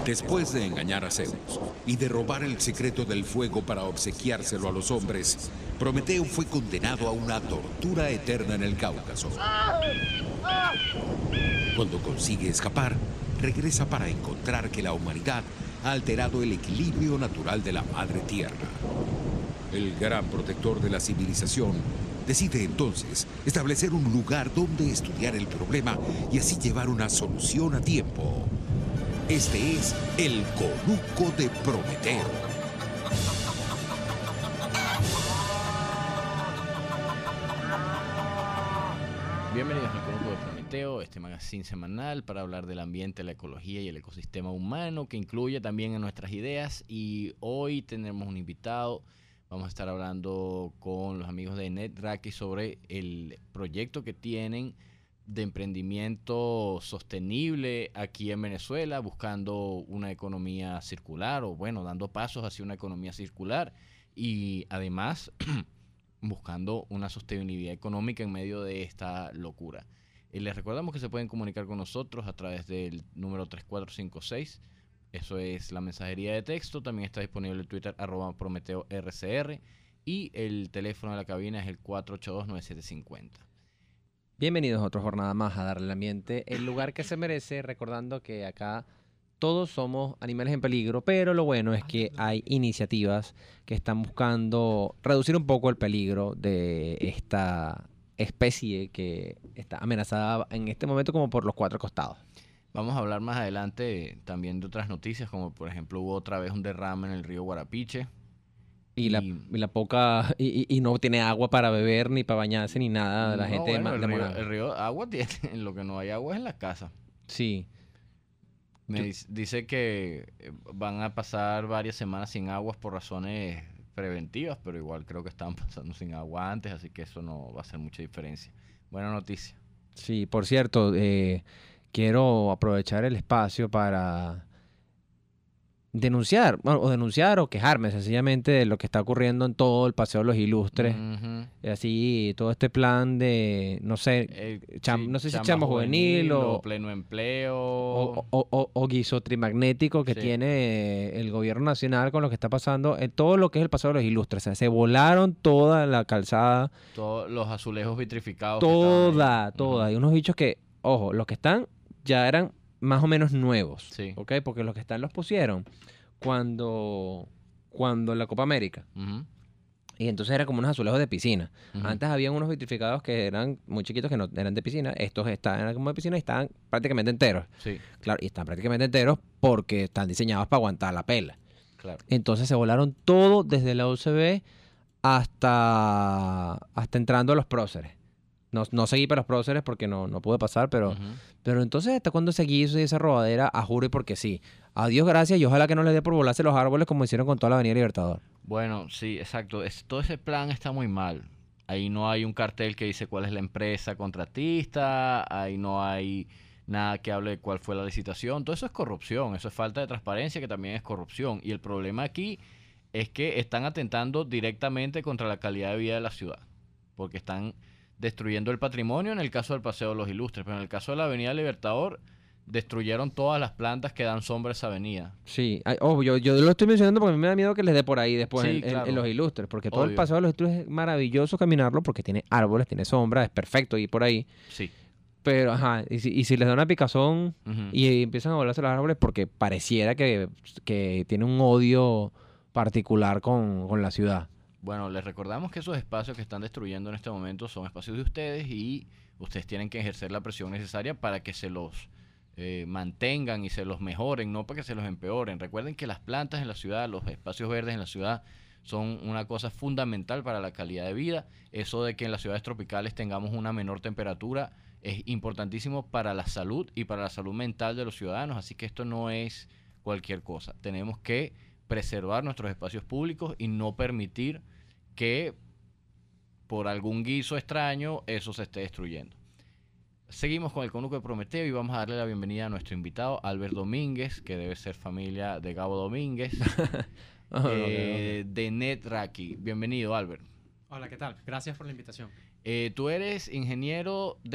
Después de engañar a Zeus y de robar el secreto del fuego para obsequiárselo a los hombres, Prometeo fue condenado a una tortura eterna en el Cáucaso. Cuando consigue escapar, regresa para encontrar que la humanidad ha alterado el equilibrio natural de la Madre Tierra. El gran protector de la civilización decide entonces establecer un lugar donde estudiar el problema y así llevar una solución a tiempo. Este es el Conuco de Prometeo. Bienvenidos al Conuco de Prometeo, este magazine semanal para hablar del ambiente, la ecología y el ecosistema humano, que incluye también a nuestras ideas. Y hoy tenemos un invitado. Vamos a estar hablando con los amigos de NetRaki sobre el proyecto que tienen de emprendimiento sostenible aquí en Venezuela, buscando una economía circular, o bueno, dando pasos hacia una economía circular y además buscando una sostenibilidad económica en medio de esta locura. Les recordamos que se pueden comunicar con nosotros a través del número 3456. Eso es la mensajería de texto. También está disponible en Twitter, @PrometeoRCR. Y el teléfono de la cabina es el 482-9750. Bienvenidos a otra jornada más a Darle al Ambiente el lugar que se merece, recordando que acá todos somos animales en peligro, pero lo bueno es que hay iniciativas que están buscando reducir un poco el peligro de esta especie que está amenazada en este momento como por los cuatro costados. Vamos a hablar más adelante también de otras noticias, como por ejemplo hubo otra vez un derrame en el río Guarapiche. Y la poca y no tiene agua para beber ni para bañarse ni nada. La gente bueno, el río agua tiene, lo que no hay agua es en la casa. Sí. Dice que van a pasar varias semanas sin aguas por razones preventivas, pero igual creo que estaban pasando sin agua antes, así que eso no va a hacer mucha diferencia. Buena noticia. Sí, por cierto, quiero aprovechar el espacio para denunciar o quejarme sencillamente de lo que está ocurriendo en todo el Paseo de los Ilustres. Así, todo este plan de, no sé, no sé si chamo juvenil o pleno empleo o guiso trimagnético que tiene el gobierno nacional con lo que está pasando en todo lo que es el Paseo de los Ilustres. O sea, se volaron toda la calzada. Todos los azulejos vitrificados. Toda. Hay unos bichos que, ojo, los que están ya eran más o menos nuevos, sí. ¿ok? Porque los que están los pusieron cuando la Copa América. Y entonces eran como unos azulejos de piscina. Antes habían unos vitrificados que eran muy chiquitos que no eran de piscina. Estos eran como de piscina y estaban prácticamente enteros. Sí. Claro, y están prácticamente enteros porque están diseñados para aguantar la pela. Claro. Entonces se volaron todo desde la UCB hasta entrando a los próceres. No seguí para los próceres porque no pude pasar, pero entonces hasta cuando seguí esa robadera, a juro y porque sí. A Dios gracias y ojalá que no les dé por volarse los árboles como hicieron con toda la Avenida Libertador. Bueno, sí, exacto. Todo ese plan está muy mal. Ahí no hay un cartel que dice cuál es la empresa contratista, ahí no hay nada que hable de cuál fue la licitación. Todo eso es corrupción, eso es falta de transparencia, que también es corrupción. Y el problema aquí es que están atentando directamente contra la calidad de vida de la ciudad, porque están destruyendo el patrimonio en el caso del Paseo de los Ilustres, pero en el caso de la Avenida Libertador destruyeron todas las plantas que dan sombra a esa avenida. Sí, yo lo estoy mencionando porque a mí me da miedo que les dé por ahí después claro. en los Ilustres, porque todo el Paseo de los Ilustres es maravilloso caminarlo porque tiene árboles, tiene sombra, es perfecto ir por ahí. Sí. Pero, y si les da una picazón y empiezan a volarse los árboles porque pareciera que tiene un odio particular con la ciudad. Bueno, les recordamos que esos espacios que están destruyendo en este momento son espacios de ustedes y ustedes tienen que ejercer la presión necesaria para que se los mantengan y se los mejoren, no para que se los empeoren. Recuerden que las plantas en la ciudad, los espacios verdes en la ciudad son una cosa fundamental para la calidad de vida. Eso de que en las ciudades tropicales tengamos una menor temperatura es importantísimo para la salud y para la salud mental de los ciudadanos, así que esto no es cualquier cosa. Tenemos que preservar nuestros espacios públicos y no permitir que por algún guiso extraño eso se esté destruyendo. Seguimos con el Conuco de Prometeo y vamos a darle la bienvenida a nuestro invitado, Albert Domínguez, que debe ser familia de Gabo Domínguez, de NetRaki. Bienvenido, Albert. Hola, ¿qué tal? Gracias por la invitación. Tú eres ingeniero de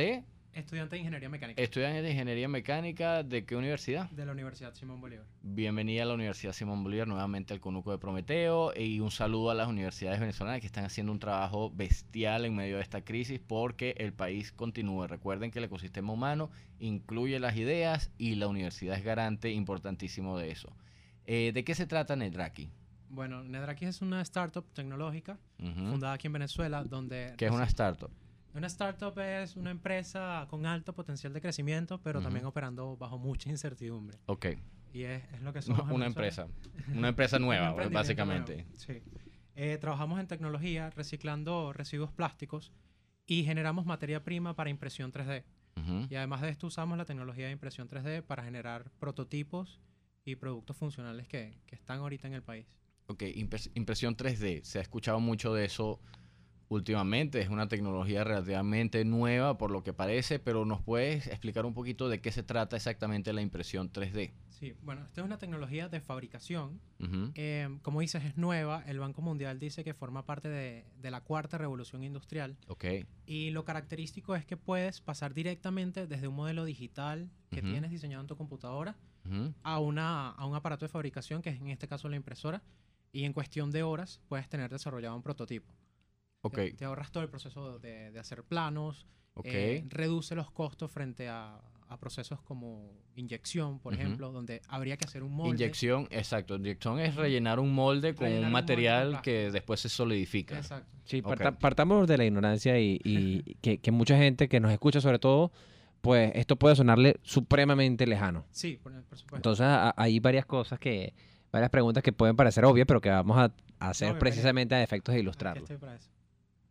Estudiante de Ingeniería Mecánica. Estudiante de Ingeniería Mecánica, ¿de qué universidad? De la Universidad Simón Bolívar. Bienvenida a la Universidad Simón Bolívar, nuevamente al Conuco de Prometeo, y un saludo a las universidades venezolanas que están haciendo un trabajo bestial en medio de esta crisis porque el país continúa. Recuerden que el ecosistema humano incluye las ideas y la universidad es garante importantísimo de eso. ¿De qué se trata Nedraki? Bueno, Nedraki es una startup tecnológica fundada aquí en Venezuela, donde... ¿Qué es una startup? Una startup es una empresa con alto potencial de crecimiento, pero también operando bajo mucha incertidumbre. Ok. Y es lo que somos en Una Venezuela. Una empresa nueva, Un básicamente. emprendimiento nuevo, sí. Trabajamos en tecnología, reciclando residuos plásticos y generamos materia prima para impresión 3D. Y además de esto usamos la tecnología de impresión 3D para generar prototipos y productos funcionales que están ahorita en el país. Ok, impresión 3D. Se ha escuchado mucho de eso últimamente. Es una tecnología relativamente nueva por lo que parece, pero ¿nos puedes explicar un poquito de qué se trata exactamente la impresión 3D? Sí, bueno, esta es una tecnología de fabricación. Como dices, es nueva. El Banco Mundial dice que forma parte de la cuarta revolución industrial. Ok. Y lo característico es que puedes pasar directamente desde un modelo digital que tienes diseñado en tu computadora a un aparato de fabricación, que es en este caso la impresora, y en cuestión de horas puedes tener desarrollado un prototipo. Okay. Te ahorras todo el proceso de hacer planos, okay. Reduce los costos frente a procesos como inyección, por ejemplo, donde habría que hacer un molde. Inyección, exacto. Inyección es rellenar un molde con un material que después se solidifica. Exacto. Sí, partamos de la ignorancia y que mucha gente que nos escucha sobre todo, pues esto puede sonarle supremamente lejano. Sí, por supuesto. Entonces hay varias preguntas que pueden parecer obvias, pero que vamos a hacer precisamente a efectos de ilustrarlo. Estoy para eso.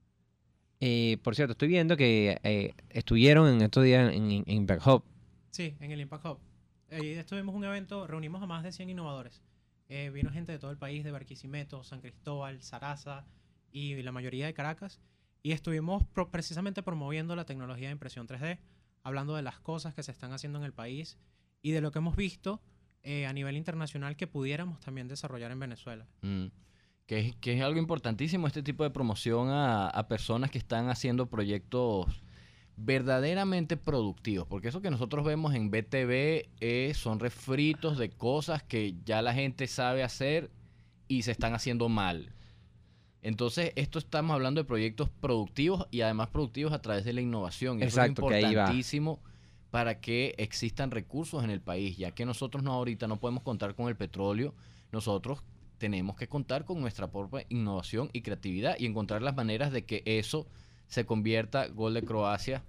Por cierto, estoy viendo que estuvieron en estos días en Impact Hub. Sí, en el Impact Hub. Estuvimos un evento, reunimos a más de 100 innovadores. Vino gente de todo el país, de Barquisimeto, San Cristóbal, Sarasa y la mayoría de Caracas. Y estuvimos precisamente promoviendo la tecnología de impresión 3D, hablando de las cosas que se están haciendo en el país y de lo que hemos visto a nivel internacional que pudiéramos también desarrollar en Venezuela. Que es algo importantísimo este tipo de promoción a personas que están haciendo proyectos verdaderamente productivos, porque eso que nosotros vemos en BTV son refritos de cosas que ya la gente sabe hacer y se están haciendo mal. Entonces, esto estamos hablando de proyectos productivos y además productivos a través de la innovación. Exacto, eso es importantísimo para que existan recursos en el país, ya que nosotros ahorita no podemos contar con el petróleo, nosotros tenemos que contar con nuestra propia innovación y creatividad y encontrar las maneras de que eso se convierta, gol de Croacia,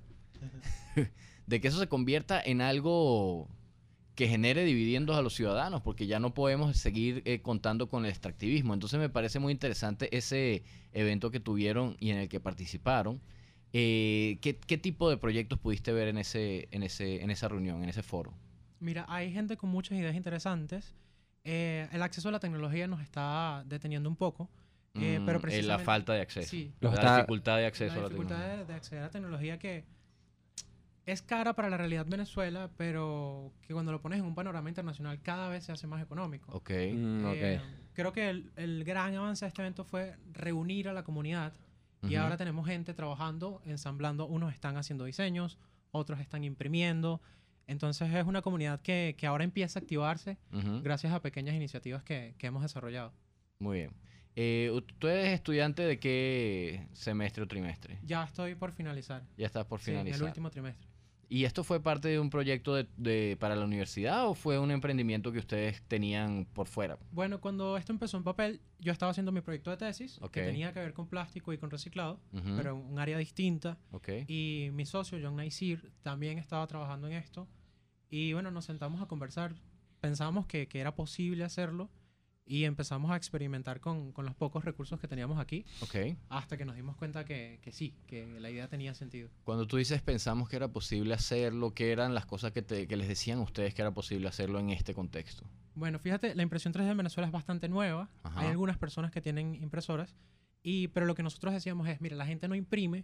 de que eso se convierta en algo que genere dividendos a los ciudadanos, porque ya no podemos seguir contando con el extractivismo. Entonces me parece muy interesante ese evento que tuvieron y en el que participaron. ¿Qué tipo de proyectos pudiste ver en esa reunión, en ese foro? Mira, hay gente con muchas ideas interesantes. El acceso a la tecnología nos está deteniendo un poco, pero precisamente... La falta de acceso. Sí, la dificultad de acceso a la tecnología. La dificultad de acceder a la tecnología que es cara para la realidad Venezuela, pero que cuando lo pones en un panorama internacional cada vez se hace más económico. Ok. Creo que el gran avance de este evento fue reunir a la comunidad y ahora tenemos gente trabajando, ensamblando. Unos están haciendo diseños, otros están imprimiendo. Entonces es una comunidad que ahora empieza a activarse gracias a pequeñas iniciativas que hemos desarrollado. Muy bien. ¿Tú eres estudiante de qué semestre o trimestre? Ya estoy por finalizar. Ya estás por finalizar. Sí, en el último trimestre. ¿Y esto fue parte de un proyecto para la universidad o fue un emprendimiento que ustedes tenían por fuera? Bueno, cuando esto empezó en papel, yo estaba haciendo mi proyecto de tesis, que tenía que ver con plástico y con reciclado, pero en un área distinta. Y mi socio, John Naisir, también estaba trabajando en esto. Y bueno, nos sentamos a conversar. Pensábamos que era posible hacerlo y empezamos a experimentar con los pocos recursos que teníamos aquí. Hasta que nos dimos cuenta que sí, que la idea tenía sentido. Cuando tú dices pensamos que era posible hacerlo, ¿qué eran las cosas que les decían a ustedes que era posible hacerlo en este contexto? Bueno, fíjate, la impresión 3D en Venezuela es bastante nueva. Hay algunas personas que tienen impresoras, pero lo que nosotros decíamos es, mira, la gente no imprime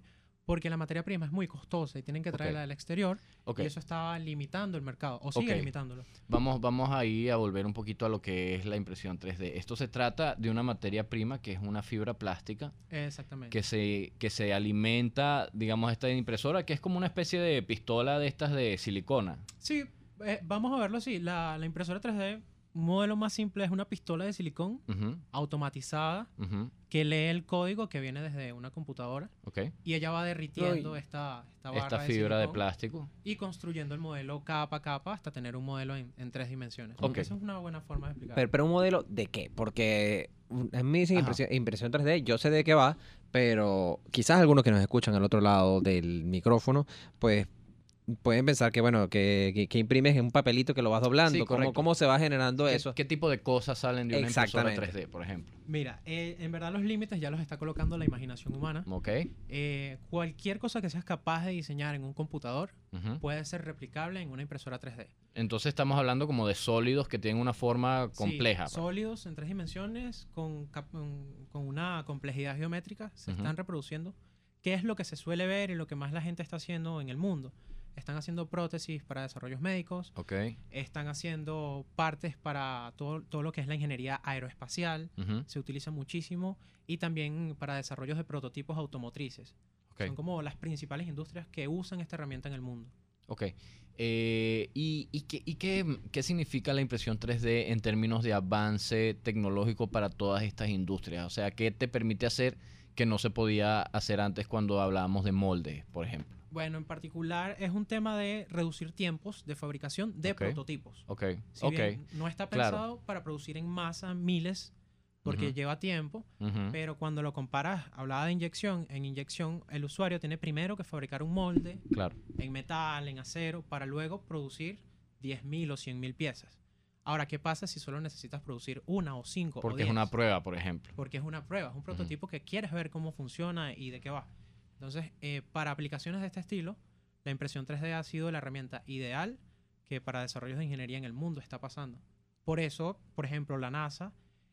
porque la materia prima es muy costosa y tienen que traerla del exterior, y eso estaba limitando el mercado, o sigue limitándolo. Vamos ahí a volver un poquito a lo que es la impresión 3D. Esto se trata de una materia prima que es una fibra plástica. Exactamente. Que se alimenta, digamos, esta impresora, que es como una especie de pistola de estas de silicona. Sí, vamos a verlo así. La impresora 3D, un modelo más simple, es una pistola de silicón automatizada que lee el código que viene desde una computadora y ella va derritiendo esta fibra de plástico y construyendo el modelo capa a capa hasta tener un modelo en 3 dimensiones. Esa es una buena forma de explicarlo. Pero un modelo ¿de qué? Porque a mí dicen impresión 3D, yo sé de qué va, pero quizás algunos que nos escuchan al otro lado del micrófono, pues pueden pensar que, bueno, que imprimes en un papelito que lo vas doblando. Sí, ¿Cómo se va generando eso? ¿Qué tipo de cosas salen de una impresora 3D, por ejemplo? Mira, en verdad los límites ya los está colocando la imaginación humana. Cualquier cosa que seas capaz de diseñar en un computador puede ser replicable en una impresora 3D. Entonces estamos hablando como de sólidos que tienen una forma compleja. Sí, sólidos en 3 dimensiones con una complejidad geométrica se están reproduciendo. ¿Qué es lo que se suele ver y lo que más la gente está haciendo en el mundo? Están haciendo prótesis para desarrollos médicos. Están haciendo partes para todo lo que es la ingeniería aeroespacial. Se utiliza muchísimo. Y también para desarrollos de prototipos automotrices. Son como las principales industrias que usan esta herramienta en el mundo. ¿Y qué significa la impresión 3D en términos de avance tecnológico para todas estas industrias? O sea, ¿qué te permite hacer que no se podía hacer antes cuando hablábamos de moldes, por ejemplo? Bueno, en particular es un tema de reducir tiempos de fabricación de prototipos. Si bien no está pensado para producir en masa miles, porque lleva tiempo, pero cuando lo comparas, hablaba de inyección, en inyección el usuario tiene primero que fabricar un molde en metal, en acero, para luego producir 10.000 o 100.000 piezas. Ahora, ¿qué pasa si solo necesitas producir 1 o 5 o 10? Porque es una prueba, por ejemplo. Porque es una prueba, es un prototipo que quieres ver cómo funciona y de qué va. Entonces, para aplicaciones de este estilo, la impresión 3D ha sido la herramienta ideal que para desarrollos de ingeniería en el mundo está pasando. Por eso, por ejemplo, la NASA,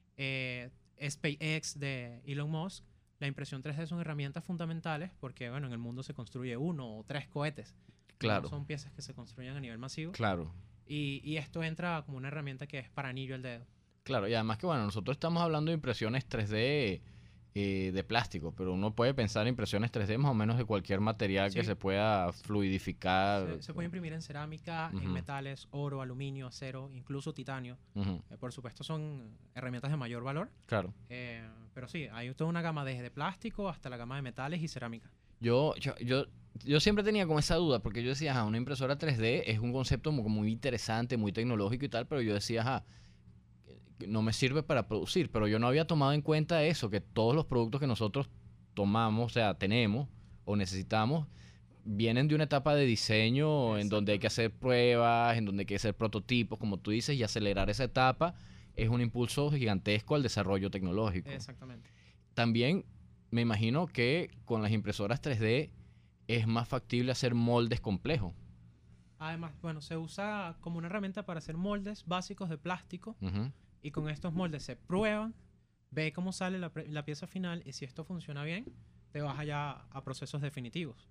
SpaceX de Elon Musk, la impresión 3D son herramientas fundamentales porque, bueno, en el mundo se construye 1 o 3 cohetes. Claro. No son piezas que se construyen a nivel masivo. Claro. Y esto entra como una herramienta que es para anillo al dedo. Claro, y además que, bueno, nosotros estamos hablando de impresiones 3D de plástico, pero uno puede pensar en impresiones 3D más o menos de cualquier material que se pueda fluidificar. Se puede imprimir en cerámica, en metales, oro, aluminio, acero, incluso titanio. Por supuesto son herramientas de mayor valor. Claro. Pero sí, hay toda una gama desde plástico hasta la gama de metales y cerámica. Yo siempre tenía como esa duda, porque yo decía, una impresora 3D es un concepto muy interesante, muy tecnológico y tal, pero yo decía, no me sirve para producir, pero yo no había tomado en cuenta eso, que todos los productos que nosotros tomamos, o sea, tenemos o necesitamos, vienen de una etapa de diseño en donde hay que hacer pruebas, en donde hay que hacer prototipos, como tú dices, y acelerar esa etapa es un impulso gigantesco al desarrollo tecnológico. Exactamente. También me imagino que con las impresoras 3D es más factible hacer moldes complejos. Además, bueno, se usa como una herramienta para hacer moldes básicos de plástico. Y con estos moldes se prueban, ve cómo sale la pieza final y si esto funciona bien, te vas allá a procesos definitivos.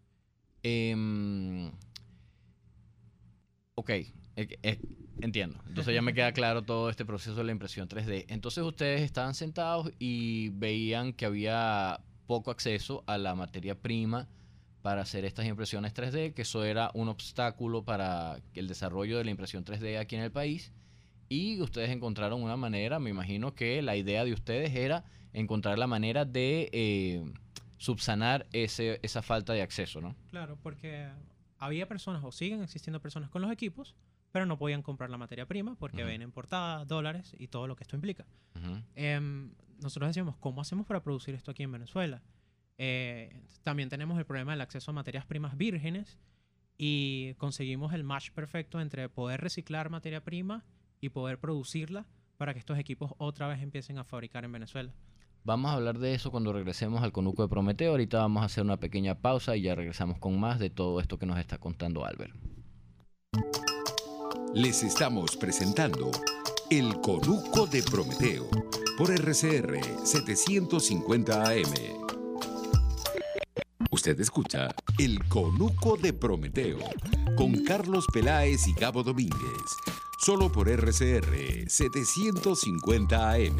Entiendo. Entonces ya me queda claro todo este proceso de la impresión 3D. Entonces ustedes estaban sentados y veían que había poco acceso a la materia prima para hacer estas impresiones 3D, que eso era un obstáculo para el desarrollo de la impresión 3D aquí en el país. Y ustedes encontraron una manera, me imagino que la idea de ustedes era encontrar la manera de subsanar esa falta de acceso, ¿no? Claro, porque había personas, o siguen existiendo personas con los equipos, pero no podían comprar la materia prima porque ven importada, dólares y todo lo que esto implica. Nosotros decíamos, ¿cómo hacemos para producir esto aquí en Venezuela? También tenemos el problema del acceso a materias primas vírgenes y conseguimos el match perfecto entre poder reciclar materia prima y poder producirla para que estos equipos otra vez empiecen a fabricar en Venezuela. Vamos a hablar de eso cuando regresemos al Conuco de Prometeo. Ahorita vamos a hacer una pequeña pausa y ya regresamos con más de todo esto que nos está contando Albert. Les estamos presentando el Conuco de Prometeo por RCR 750 AM. Usted escucha El Conuco de Prometeo con Carlos Peláez y Gabo Domínguez, solo por RCR 750 AM.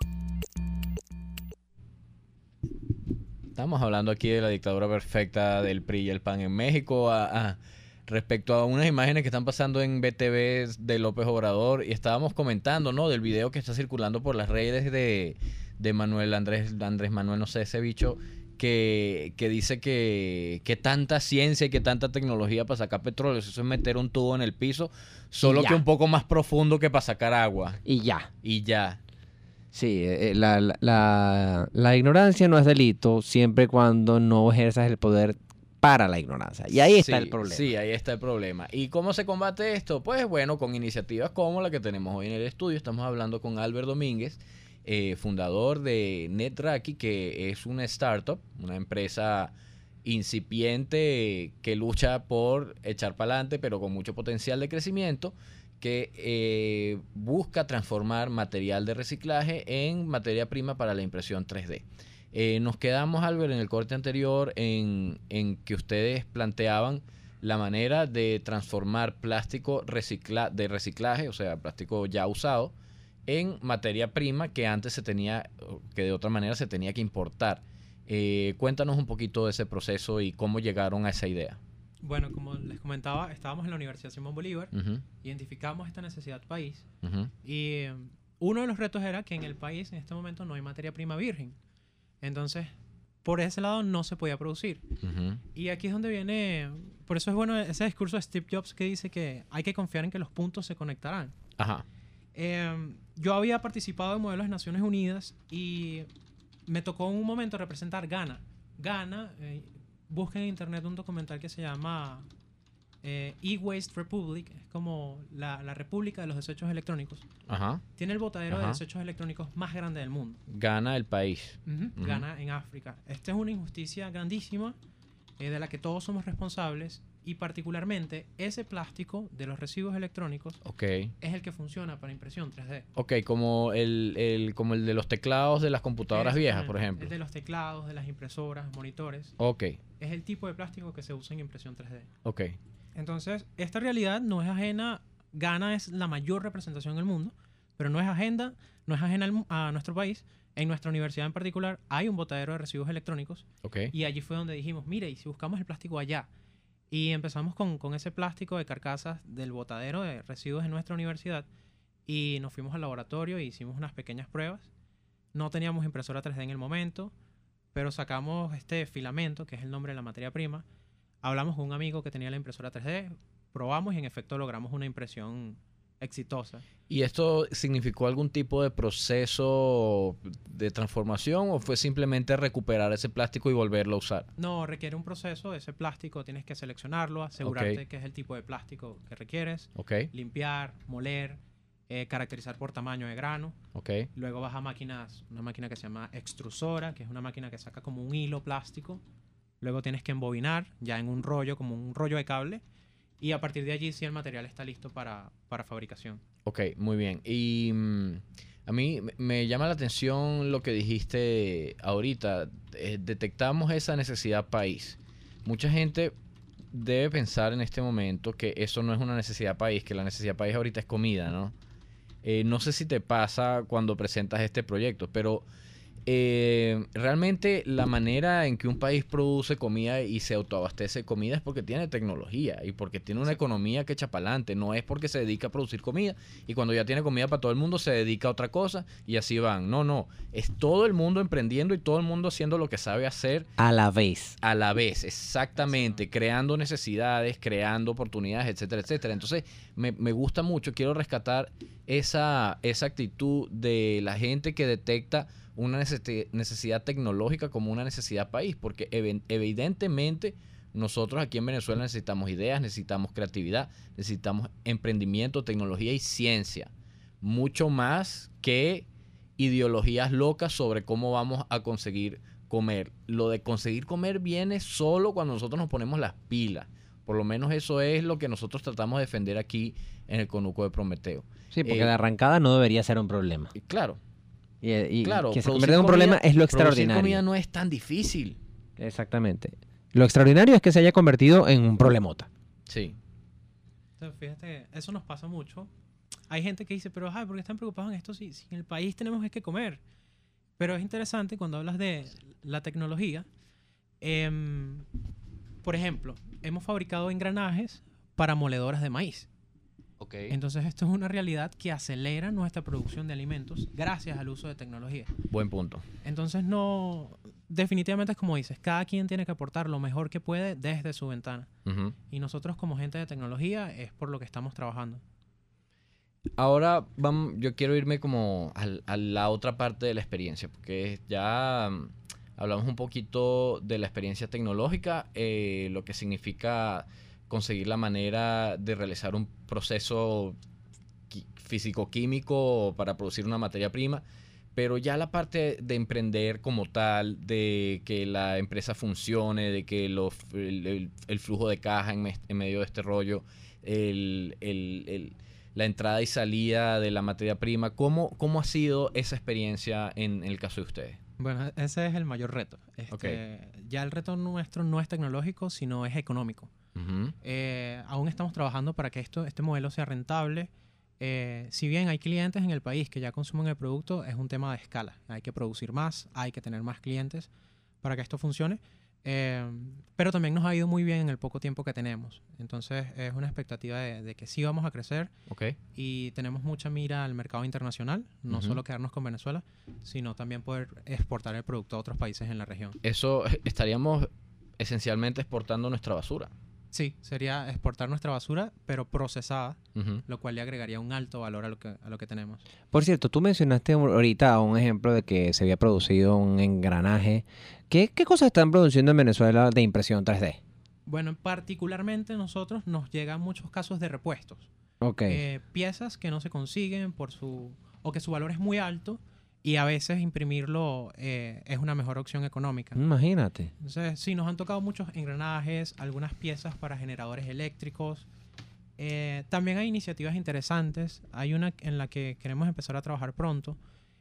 Estamos hablando aquí de la dictadura perfecta del PRI y el PAN en México, respecto a unas imágenes que están pasando en BTV de López Obrador, y estábamos comentando, ¿no?, del video que está circulando por las redes de Andrés Manuel, no sé, ese bicho, que dice que tanta ciencia y que tanta tecnología para sacar petróleo, eso es meter un tubo en el piso, solo que un poco más profundo que para sacar agua. Y ya. Sí, la ignorancia no es delito siempre y cuando no ejerzas el poder para la ignorancia. Y ahí está el problema. Sí, ahí está el problema. ¿Y cómo se combate esto? Pues bueno, con iniciativas como la que tenemos hoy en el estudio. Estamos hablando con Albert Domínguez, fundador de NetRaki, que es una startup, una empresa incipiente que lucha por echar para adelante, pero con mucho potencial de crecimiento, que busca transformar material de reciclaje en materia prima para la impresión 3D. Nos quedamos, Albert, en el corte anterior en que ustedes planteaban la manera de transformar plástico de reciclaje, o sea, plástico ya usado, en materia prima que antes que de otra manera se tenía que importar. Cuéntanos un poquito de ese proceso y cómo llegaron a esa idea. Bueno, como les comentaba, estábamos en la Universidad Simón Bolívar, identificamos esta necesidad país, y uno de los retos era que en el país en este momento no hay materia prima virgen. Entonces, por ese lado no se podía producir. Y aquí es donde viene, por eso es bueno ese discurso de Steve Jobs que dice que hay que confiar en que los puntos se conectarán. Yo había participado en modelos de Naciones Unidas y me tocó en un momento representar Ghana. Busquen en internet un documental que se llama E-Waste Republic, es como la República de los Desechos Electrónicos. Tiene el botadero de desechos electrónicos más grande del mundo. Ghana, el país. Ghana, en África. Esta es una injusticia grandísima de la que todos somos responsables, y particularmente ese plástico de los residuos electrónicos es el que funciona para impresión 3D. Como el de los teclados de las computadoras viejas, por ejemplo. El de los teclados, de las impresoras, monitores. Es el tipo de plástico que se usa en impresión 3D. Entonces, esta realidad no es ajena. Ghana es la mayor representación del mundo, pero no es ajena a nuestro país. En nuestra universidad en particular hay un botadero de residuos electrónicos. Y allí fue donde dijimos, mire, ¿y si buscamos el plástico allá? Y empezamos con ese plástico de carcasas del botadero de residuos en nuestra universidad, y nos fuimos al laboratorio e hicimos unas pequeñas pruebas. No teníamos impresora 3D en el momento, pero sacamos este filamento, que es el nombre de la materia prima. Hablamos con un amigo que tenía la impresora 3D, probamos y en efecto logramos una impresión exitosa. ¿Y esto significó algún tipo de proceso de transformación o fue simplemente recuperar ese plástico y volverlo a usar? No, requiere un proceso. Ese plástico tienes que seleccionarlo, asegurarte que es el tipo de plástico que requieres, limpiar, moler, caracterizar por tamaño de grano. Luego vas a una máquina que se llama extrusora, que es una máquina que saca como un hilo plástico. Luego tienes que embobinar ya en un rollo, como un rollo de cable. Y a partir de allí sí el material está listo para fabricación. Muy bien. Y a mí me llama la atención lo que dijiste ahorita. Detectamos esa necesidad país. Mucha gente debe pensar en este momento que eso no es una necesidad país, que la necesidad país ahorita es comida, ¿no? No sé si te pasa cuando presentas este proyecto, pero realmente la manera en que un país produce comida y se autoabastece de comida es porque tiene tecnología y porque tiene una economía que echa para adelante. No es porque se dedica a producir comida y cuando ya tiene comida para todo el mundo se dedica a otra cosa y así van. No. Es todo el mundo emprendiendo y todo el mundo haciendo lo que sabe hacer. A la vez, exactamente. Creando necesidades, creando oportunidades, etcétera, etcétera. Entonces me gusta mucho. Quiero rescatar esa actitud de la gente que detecta una necesidad tecnológica como una necesidad país, porque evidentemente nosotros aquí en Venezuela necesitamos ideas, necesitamos creatividad, necesitamos emprendimiento, tecnología y ciencia, mucho más que ideologías locas sobre cómo vamos a conseguir comer. Lo de conseguir comer viene solo cuando nosotros nos ponemos las pilas. Por lo menos eso es lo que nosotros tratamos de defender aquí en el Conuco de Prometeo. Sí, porque la arrancada no debería ser un problema. Claro. Y claro, que se convierta en un problema es lo extraordinario. Producir comida no es tan difícil. Exactamente. Lo extraordinario es que se haya convertido en un problemota. Sí. Entonces, fíjate, eso nos pasa mucho. Hay gente que dice, pero ¿por qué están preocupados en esto si en el país tenemos que comer? Pero es interesante cuando hablas de la tecnología. Por ejemplo, hemos fabricado engranajes para moledoras de maíz. Okay. Entonces esto es una realidad que acelera nuestra producción de alimentos gracias al uso de tecnología. Buen punto. Entonces definitivamente es como dices, cada quien tiene que aportar lo mejor que puede desde su ventana. Uh-huh. Y nosotros como gente de tecnología es por lo que estamos trabajando. Ahora yo quiero irme como a la otra parte de la experiencia, porque ya hablamos un poquito de la experiencia tecnológica, lo que significa conseguir la manera de realizar un proceso físico-químico para producir una materia prima, pero ya la parte de emprender como tal, de que la empresa funcione, de que el flujo de caja en medio de este rollo, la entrada y salida de la materia prima, ¿cómo ha sido esa experiencia en el caso de ustedes? Bueno, ese es el mayor reto. Okay. Ya el reto nuestro no es tecnológico, sino es económico. Uh-huh. Aún estamos trabajando para que este modelo sea rentable. Si bien hay clientes en el país que ya consumen el producto, es un tema de escala. Hay que producir más, hay que tener más clientes para que esto funcione. Pero también nos ha ido muy bien en el poco tiempo que tenemos. Entonces es una expectativa de que sí vamos a crecer. Okay. Y tenemos mucha mira al mercado internacional, no solo quedarnos con Venezuela, sino también poder exportar el producto a otros países en la región. Eso estaríamos esencialmente exportando nuestra basura. Sí, sería exportar nuestra basura, pero procesada, lo cual le agregaría un alto valor a lo que tenemos. Por cierto, tú mencionaste ahorita un ejemplo de que se había producido un engranaje. ¿Qué cosas están produciendo en Venezuela de impresión 3D? Bueno, particularmente nosotros nos llegan muchos casos de repuestos. Okay. Piezas que no se consiguen o que su valor es muy alto y a veces imprimirlo es una mejor opción económica. Imagínate. Entonces, sí, nos han tocado muchos engranajes, algunas piezas para generadores eléctricos. También hay iniciativas interesantes. Hay una en la que queremos empezar a trabajar pronto.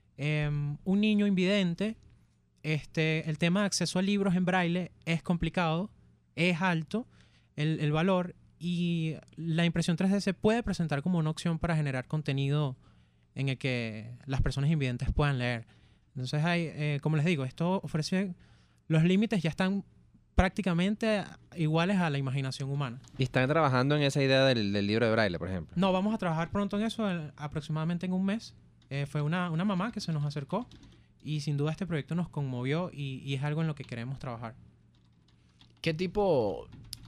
Un niño invidente, el tema de acceso a libros en braille es complicado, es alto el valor, y la impresión 3D se puede presentar como una opción para generar contenido en el que las personas invidentes puedan leer. Entonces como les digo, esto ofrece, los límites ya están prácticamente iguales a la imaginación humana. ¿Y están trabajando en esa idea del libro de braille, por ejemplo? No, vamos a trabajar pronto en eso, aproximadamente en un mes. Fue una mamá que se nos acercó y sin duda este proyecto nos conmovió y es algo en lo que queremos trabajar. ¿Qué tipo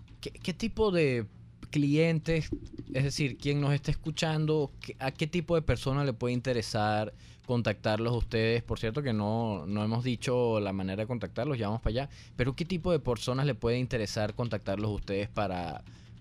de clientes, es decir, quien nos esté escuchando, a qué tipo de personas le puede interesar contactarlos a ustedes? Por cierto que no hemos dicho la manera de contactarlos, ya vamos para allá, pero ¿qué tipo de personas le puede interesar contactarlos a ustedes para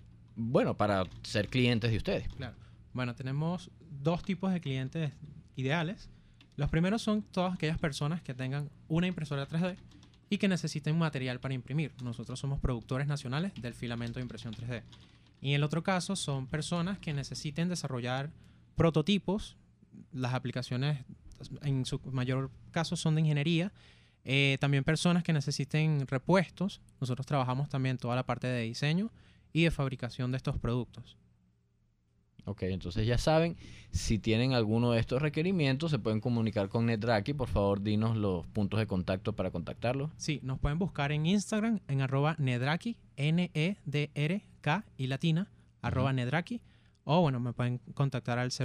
ser clientes de ustedes? Claro. Bueno, tenemos dos tipos de clientes ideales. Los primeros son todas aquellas personas que tengan una impresora 3D y que necesiten material para imprimir. Nosotros somos productores nacionales del filamento de impresión 3D. Y en el otro caso son personas que necesiten desarrollar prototipos. Las aplicaciones en su mayor caso son de ingeniería. También personas que necesiten repuestos. Nosotros trabajamos también toda la parte de diseño y de fabricación de estos productos. Ok, entonces ya saben, si tienen alguno de estos requerimientos, se pueden comunicar con Nedraki. Por favor, dinos los puntos de contacto para contactarlos. Sí, nos pueden buscar en Instagram en @Nedraki, Nedrk y latina, @Nedraki. O bueno, me pueden contactar al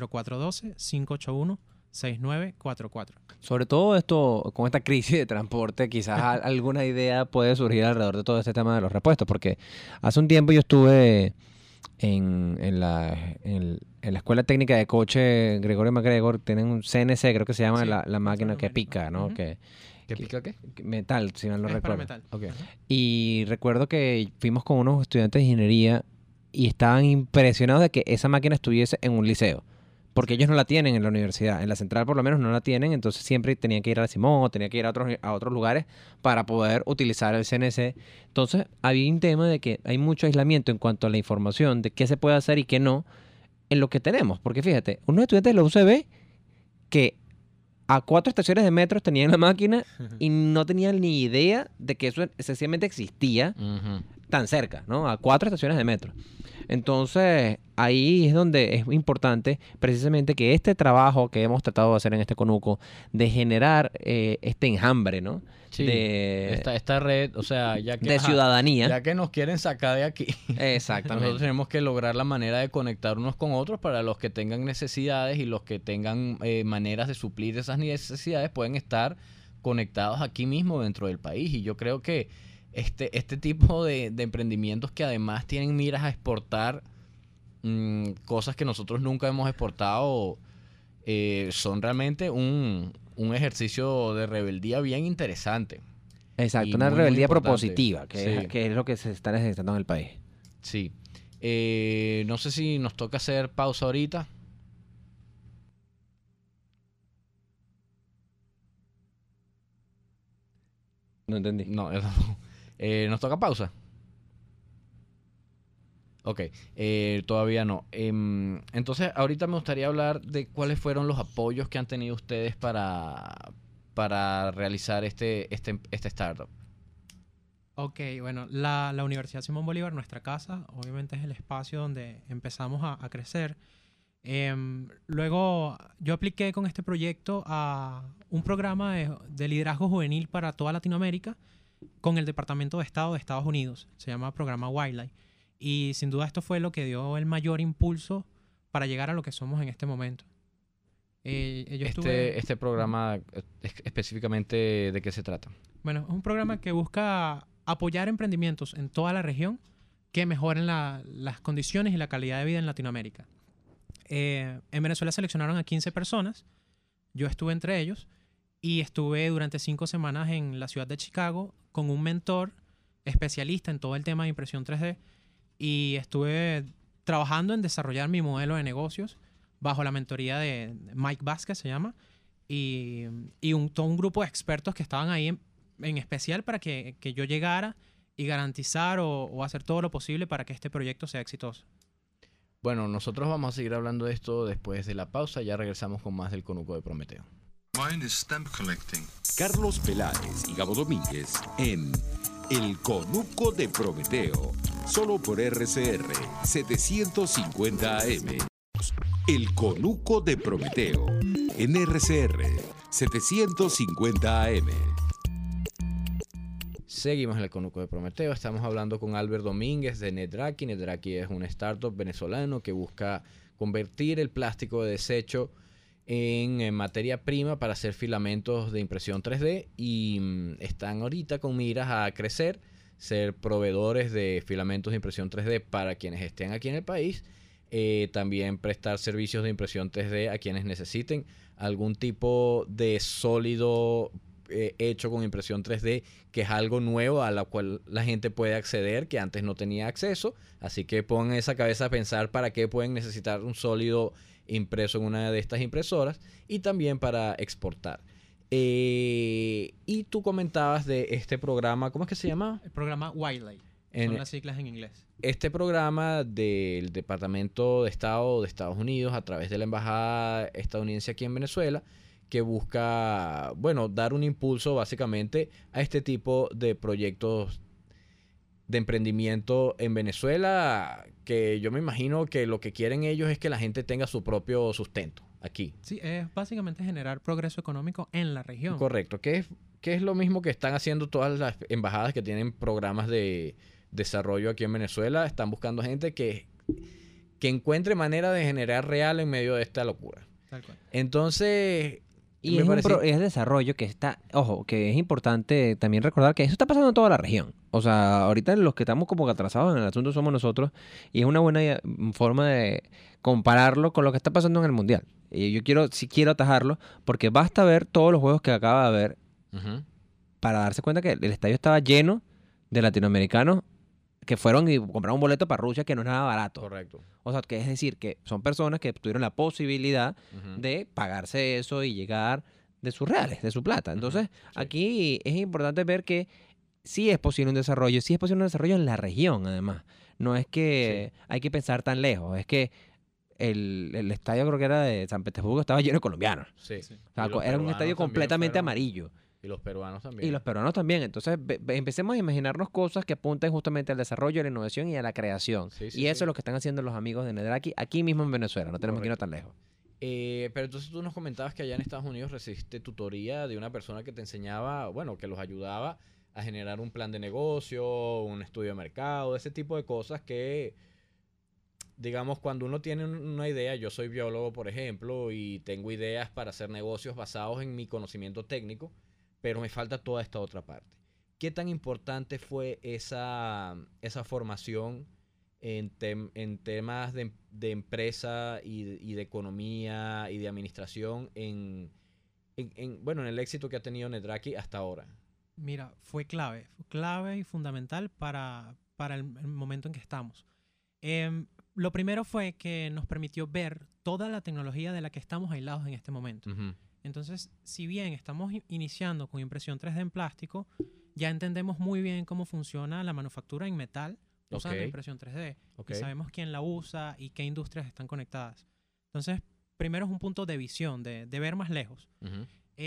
0412-581-6944. Sobre todo esto, con esta crisis de transporte, quizás alguna idea puede surgir alrededor de todo este tema de los repuestos, porque hace un tiempo yo estuve en la Escuela Técnica de Coche Gregorio MacGregor. Tienen un CNC, creo que se llama, sí, la máquina que pica, ¿no? ¿Qué pica qué? Metal, si mal no recuerdo. Para metal. Okay. Y recuerdo que fuimos con unos estudiantes de ingeniería y estaban impresionados de que esa máquina estuviese en un liceo, porque ellos no la tienen en la universidad. En la central por lo menos no la tienen, entonces siempre tenían que ir a la Simón o tenían que ir a otros lugares para poder utilizar el CNC. Entonces había un tema de que hay mucho aislamiento en cuanto a la información de qué se puede hacer y qué no en lo que tenemos. Porque fíjate, unos estudiantes de la UCB que a 4 estaciones de metro tenían la máquina y no tenían ni idea de que eso sencillamente existía tan cerca, ¿no? A 4 estaciones de metro. Entonces, ahí es donde es importante precisamente que este trabajo que hemos tratado de hacer en este Conuco, de generar este enjambre, ¿no? Sí, esta red, o sea, ya que... De ciudadanía. Ya que nos quieren sacar de aquí. Exactamente. Nosotros tenemos que lograr la manera de conectar unos con otros para los que tengan necesidades y los que tengan maneras de suplir esas necesidades pueden estar conectados aquí mismo dentro del país. Y yo creo que este tipo de emprendimientos que además tienen miras a exportar cosas que nosotros nunca hemos exportado son realmente un ejercicio de rebeldía bien interesante. Exacto, y una muy, rebeldía muy importante. propositiva, Sí. que es lo que se está necesitando en el país. Sí. No sé si nos toca hacer pausa ahorita. No entendí. No, ¿nos toca pausa? Ok, todavía no. Entonces, ahorita me gustaría hablar de cuáles fueron los apoyos que han tenido ustedes para realizar este startup. Ok, bueno, la Universidad Simón Bolívar, nuestra casa, obviamente es el espacio donde empezamos a crecer. Luego yo apliqué con este proyecto a un programa de liderazgo juvenil para toda Latinoamérica con el Departamento de Estado de Estados Unidos. Se llama Programa Wildlife. Y sin duda esto fue lo que dio el mayor impulso para llegar a lo que somos en este momento. Este programa, específicamente, ¿de qué se trata? Bueno, es un programa que busca apoyar emprendimientos en toda la región que mejoren las condiciones y la calidad de vida en Latinoamérica. En Venezuela seleccionaron a 15 personas, yo estuve entre ellos y estuve durante 5 semanas en la ciudad de Chicago con un mentor especialista en todo el tema de impresión 3D y estuve trabajando en desarrollar mi modelo de negocios bajo la mentoría de Mike Vázquez, se llama, y todo un grupo de expertos que estaban ahí en especial para que yo llegara y garantizar o hacer todo lo posible para que este proyecto sea exitoso. Bueno, nosotros vamos a seguir hablando de esto después de la pausa. Ya regresamos con más del Conuco de Prometeo. Carlos Peláez y Gabo Domínguez en El Conuco de Prometeo, solo por RCR 750 AM. El Conuco de Prometeo en RCR 750 AM. Seguimos en el Conuco de Prometeo. Estamos hablando con Albert Domínguez de Nedraki. Nedraki es un startup venezolano que busca convertir el plástico de desecho en materia prima para hacer filamentos de impresión 3D y están ahorita con miras a crecer, ser proveedores de filamentos de impresión 3D para quienes estén aquí en el país, también prestar servicios de impresión 3D a quienes necesiten algún tipo de sólido hecho con impresión 3D, que es algo nuevo a la cual la gente puede acceder, que antes no tenía acceso. Así que pongan esa cabeza a pensar para qué pueden necesitar un sólido impreso en una de estas impresoras y también para exportar. Y tú comentabas de este programa, ¿cómo es que se llama? El programa Wildlife, son las siglas en inglés. Este programa del Departamento de Estado de Estados Unidos a través de la Embajada estadounidense aquí en Venezuela, que busca, bueno, dar un impulso básicamente a este tipo de proyectos de emprendimiento en Venezuela, que yo me imagino que lo que quieren ellos es que la gente tenga su propio sustento aquí. Sí, es básicamente generar progreso económico en la región. Correcto, que es lo mismo que están haciendo todas las embajadas que tienen programas de desarrollo aquí en Venezuela. Están buscando gente que encuentre manera de generar real en medio de esta locura. Tal cual. Entonces... Y es desarrollo que está, ojo, que es importante también recordar que eso está pasando en toda la región. O sea, ahorita los que estamos como atrasados en el asunto somos nosotros y es una buena forma de compararlo con lo que está pasando en el Mundial. Y yo quiero atajarlo porque basta ver todos los juegos que acaba de haber para darse cuenta que el estadio estaba lleno de latinoamericanos que fueron y compraron un boleto para Rusia que no es nada barato. Correcto. O sea, que es decir, que son personas que tuvieron la posibilidad de pagarse eso y llegar de sus reales, de su plata. Entonces, aquí es importante ver que sí es posible un desarrollo, en la región, además. No es que hay que pensar tan lejos, es que el estadio creo que era de San Petersburgo, estaba lleno de colombianos. Sí. O sea, era un estadio completamente amarillo. Y los peruanos también. Y los peruanos también. Entonces, empecemos a imaginarnos cosas que apunten justamente al desarrollo, a la innovación y a la creación. Y eso es lo que están haciendo los amigos de Nedraki aquí mismo en Venezuela. No tenemos que irnos tan lejos. Pero entonces tú nos comentabas que allá en Estados Unidos recibiste tutoría de una persona que te enseñaba, bueno, que los ayudaba a generar un plan de negocio, un estudio de mercado, ese tipo de cosas que, digamos, cuando uno tiene una idea, yo soy biólogo, por ejemplo, y tengo ideas para hacer negocios basados en mi conocimiento técnico, pero me falta toda esta otra parte. ¿Qué tan importante fue esa formación en temas de empresa y de economía y de administración en el éxito que ha tenido Nedraki hasta ahora? Mira, fue clave y fundamental para el momento en que estamos. Lo primero fue que nos permitió ver toda la tecnología de la que estamos aislados en este momento. Uh-huh. Entonces, si bien estamos iniciando con impresión 3D en plástico, ya entendemos muy bien cómo funciona la manufactura en metal usando impresión 3D. Y sabemos quién la usa y qué industrias están conectadas. Entonces, primero es un punto de visión, de ver más lejos. Uh-huh.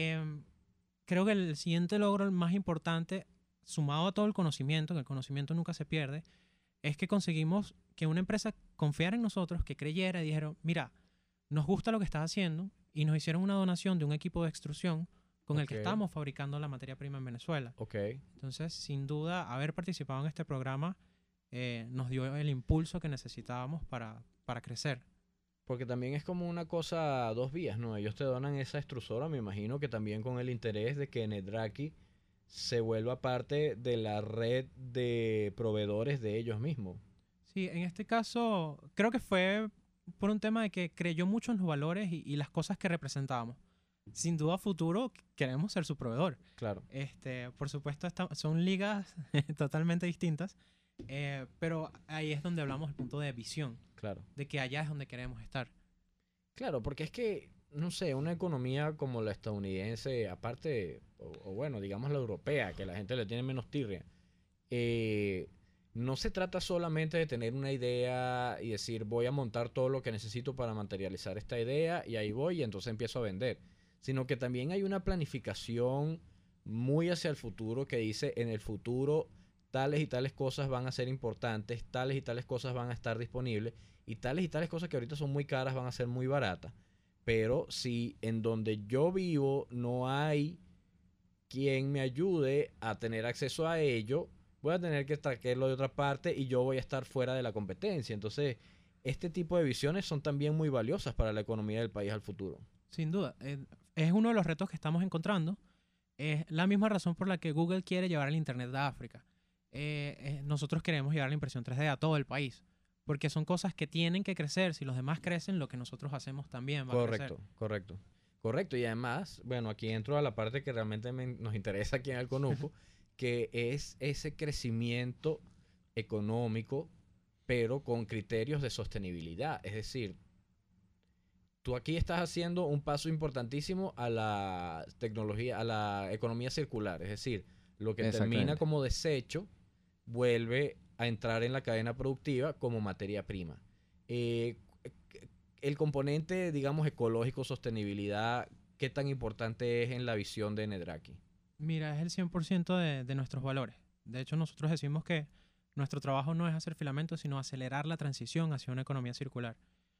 Creo que el siguiente logro, el más importante, sumado a todo el conocimiento, que el conocimiento nunca se pierde, es que conseguimos que una empresa confiara en nosotros, que creyera y dijeron, mira, nos gusta lo que estás haciendo, y nos hicieron una donación de un equipo de extrusión con el que estamos fabricando la materia prima en Venezuela. Entonces, sin duda, haber participado en este programa nos dio el impulso que necesitábamos para crecer. Porque también es como una cosa a dos vías, ¿no? Ellos te donan esa extrusora, me imagino que también con el interés de que Nedraki se vuelva parte de la red de proveedores de ellos mismos. Sí, en este caso creo que fue por un tema de que creyó mucho en los valores y las cosas que representábamos. Sin duda, a futuro queremos ser su proveedor. Claro. Por supuesto, son ligas totalmente distintas, pero ahí es donde hablamos del punto de visión. Claro. De que allá es donde queremos estar. Claro, porque es que, no sé, una economía como la estadounidense, aparte, o bueno, digamos la europea, que la gente le tiene menos tirria, no se trata solamente de tener una idea y decir voy a montar todo lo que necesito para materializar esta idea y ahí voy y entonces empiezo a vender, sino que también hay una planificación muy hacia el futuro que dice en el futuro tales y tales cosas van a ser importantes, tales y tales cosas van a estar disponibles y tales cosas que ahorita son muy caras van a ser muy baratas. Pero si en donde yo vivo no hay quien me ayude a tener acceso a ello, voy a tener que traerlo de otra parte y yo voy a estar fuera de la competencia. Entonces, este tipo de visiones son también muy valiosas para la economía del país al futuro. Sin duda. Es uno de los retos que estamos encontrando. Es la misma razón por la que Google quiere llevar el Internet a África. Nosotros queremos llevar la impresión 3D a todo el país. Porque son cosas que tienen que crecer. Si los demás crecen, lo que nosotros hacemos también va a crecer. Correcto. Y además, bueno, aquí entro a la parte que realmente nos interesa aquí en el Conuco, que es ese crecimiento económico, pero con criterios de sostenibilidad. Es decir, tú aquí estás haciendo un paso importantísimo a la tecnología, a la economía circular. Es decir, lo que termina como desecho vuelve a entrar en la cadena productiva como materia prima. El componente, digamos, ecológico, sostenibilidad, ¿qué tan importante es en la visión de Nedraki? Mira, es el 100% de nuestros valores. De hecho, nosotros decimos que nuestro trabajo no es hacer filamentos, sino acelerar la transición hacia una economía circular.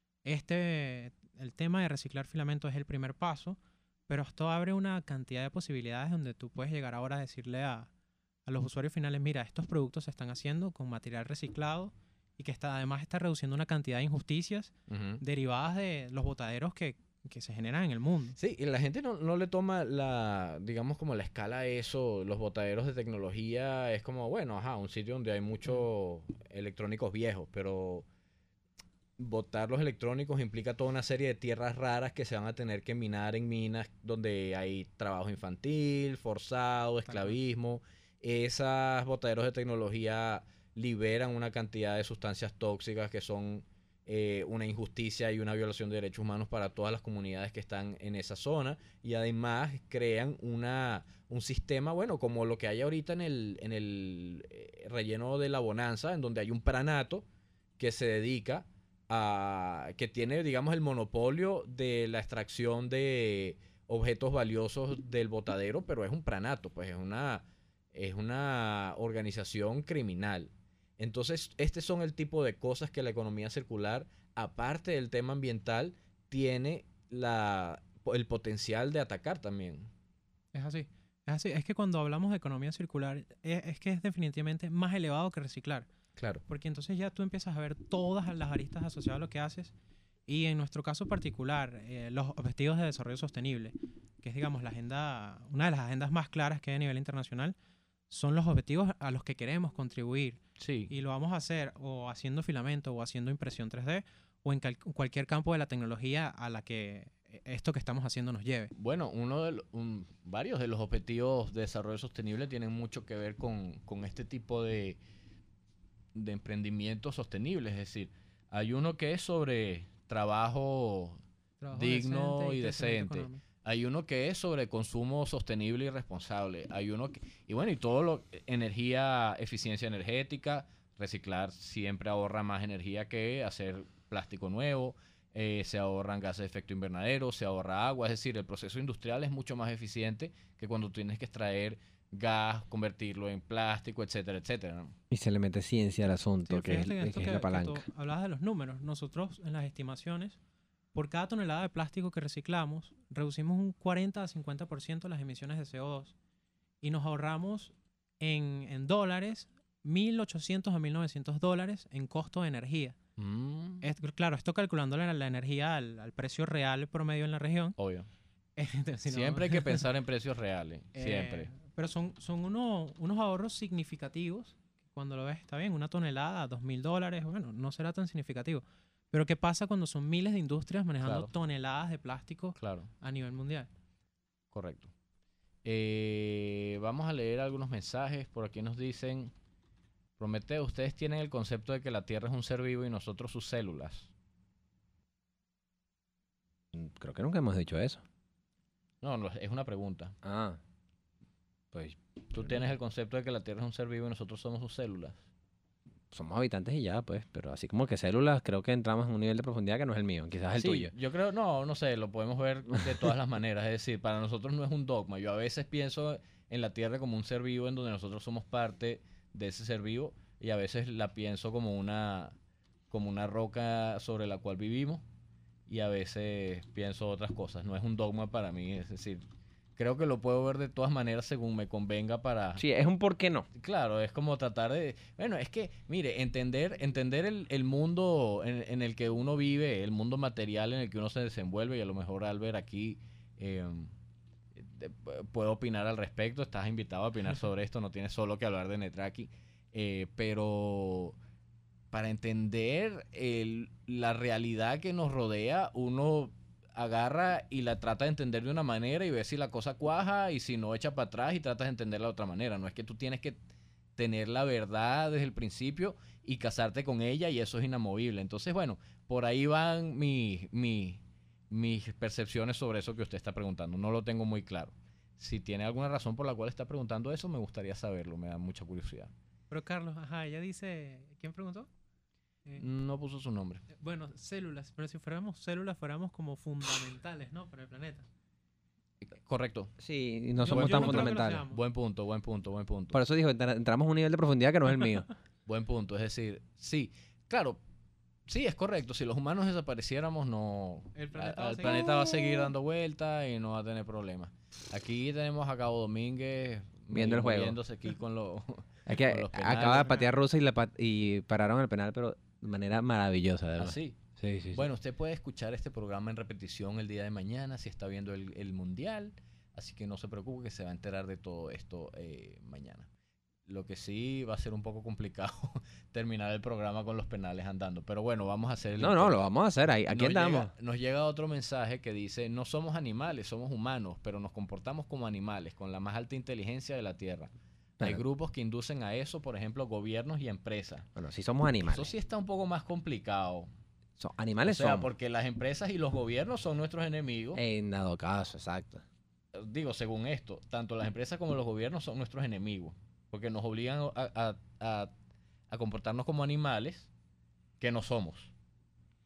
El tema de reciclar filamentos es el primer paso, pero esto abre una cantidad de posibilidades donde tú puedes llegar ahora a decirle a los usuarios finales, mira, estos productos se están haciendo con material reciclado y que además está reduciendo una cantidad de injusticias derivadas de los botaderos que se generan en el mundo. Sí, y la gente no le toma digamos como la escala a eso. Los botaderos de tecnología es como, bueno, un sitio donde hay muchos electrónicos viejos, pero botar los electrónicos implica toda una serie de tierras raras que se van a tener que minar en minas donde hay trabajo infantil, forzado, esclavismo. Esas botaderos de tecnología liberan una cantidad de sustancias tóxicas que son una injusticia y una violación de derechos humanos para todas las comunidades que están en esa zona, y además crean un sistema, bueno, como lo que hay ahorita en el relleno de La Bonanza, en donde hay un pranato que se dedica que tiene, digamos, el monopolio de la extracción de objetos valiosos del botadero, pero es un pranato, pues es una organización criminal. Entonces, estos son el tipo de cosas que la economía circular, aparte del tema ambiental, tiene el potencial de atacar también. Es así. Es así. Es que cuando hablamos de economía circular, es que es definitivamente más elevado que reciclar. Claro. Porque entonces ya tú empiezas a ver todas las aristas asociadas a lo que haces. Y en nuestro caso particular, los objetivos de desarrollo sostenible, que es, digamos, una de las agendas más claras que hay a nivel internacional, son los objetivos a los que queremos contribuir. Sí. Y lo vamos a hacer o haciendo filamento o haciendo impresión 3D o en cualquier campo de la tecnología a la que esto que estamos haciendo nos lleve. Bueno, varios de los objetivos de desarrollo sostenible tienen mucho que ver con este tipo de emprendimiento sostenible. Es decir, hay uno que es sobre trabajo digno y decente. Hay uno que es sobre consumo sostenible y responsable. Hay uno y todo energía, eficiencia energética, reciclar siempre ahorra más energía que hacer plástico nuevo. Se ahorran gases de efecto invernadero, se ahorra agua. Es decir, el proceso industrial es mucho más eficiente que cuando tienes que extraer gas, convertirlo en plástico, etcétera, etcétera, ¿no? Y se le mete ciencia al asunto, sí, que es la palanca. Que hablabas de los números. Nosotros, en las estimaciones, por cada tonelada de plástico que reciclamos, reducimos un 40 a 50% las emisiones de CO2 y nos ahorramos en dólares $1.800 a $1.900 en costo de energía. Claro, esto calculando la energía al precio real promedio en la región. Obvio. Siempre hay que pensar en precios reales, siempre. Pero son unos ahorros significativos. Cuando lo ves, está bien, una tonelada, $2.000, bueno, no será tan significativo. Pero ¿qué pasa cuando son miles de industrias manejando toneladas de plástico a nivel mundial? Correcto. Vamos a leer algunos mensajes. Por aquí nos dicen: Prometeo, ustedes tienen el concepto de que la Tierra es un ser vivo y nosotros sus células. Creo que nunca hemos dicho eso. No, es una pregunta. Pues ¿Tú tienes el concepto de que la Tierra es un ser vivo y nosotros somos sus células? Somos habitantes y ya, pues. Pero así como que células, creo que entramos en un nivel de profundidad que no es el mío. Quizás el tuyo. Yo creo, no sé, lo podemos ver de todas las maneras. Es decir, para nosotros no es un dogma. Yo a veces pienso en la Tierra como un ser vivo en donde nosotros somos parte de ese ser vivo, y a veces la pienso como una roca sobre la cual vivimos, y a veces pienso otras cosas. No es un dogma para mí, es decir, creo que lo puedo ver de todas maneras según me convenga para... Sí, es un por qué no. Claro, es como tratar de... Bueno, es que, mire, entender el mundo en el que uno vive, el mundo material en el que uno se desenvuelve, y a lo mejor Albert aquí puedo opinar al respecto. Estás invitado a opinar sobre esto, no tienes solo que hablar de Netraki, pero para entender la realidad que nos rodea, uno agarra y la trata de entender de una manera y ve si la cosa cuaja, y si no, echa para atrás y tratas de entenderla de otra manera. No es que tú tienes que tener la verdad desde el principio y casarte con ella, y eso es inamovible. Entonces, bueno, por ahí van mis percepciones sobre eso que usted está preguntando. No lo tengo muy claro. Si tiene alguna razón por la cual está preguntando eso, me gustaría saberlo, me da mucha curiosidad. Pero Carlos, ella dice... ¿Quién preguntó? No puso su nombre. Bueno, células, pero si fuéramos células, fuéramos como fundamentales, ¿no? Para el planeta. Correcto. Sí, y no somos tan fundamentales. Buen punto. Por eso dijo, entramos a un nivel de profundidad que no es el mío. Buen punto, es decir, sí, claro, sí, es correcto. Si los humanos desapareciéramos, el planeta va a seguir dando vueltas y no va a tener problemas. Aquí tenemos a Cabo Domínguez viendo el juego, viéndose aquí con los... Es que acaba de patear Rusia y pararon el penal, pero de manera maravillosa, de verdad. ¿Ah, sí? Sí. Bueno, usted puede escuchar este programa en repetición el día de mañana si está viendo el Mundial, así que no se preocupe, que se va a enterar de todo esto mañana. Lo que sí va a ser un poco complicado terminar el programa con los penales andando, pero bueno, vamos a hacer No, lo vamos a hacer, aquí andamos. Nos llega otro mensaje que dice: no somos animales, somos humanos, pero nos comportamos como animales, con la más alta inteligencia de la Tierra. Hay grupos que inducen a eso, por ejemplo, gobiernos y empresas. Bueno, sí somos animales. Eso sí está un poco más complicado. Animales somos. Porque las empresas y los gobiernos son nuestros enemigos. En dado caso, exacto. Digo, según esto, tanto las empresas como los gobiernos son nuestros enemigos, porque nos obligan a comportarnos como animales que no somos.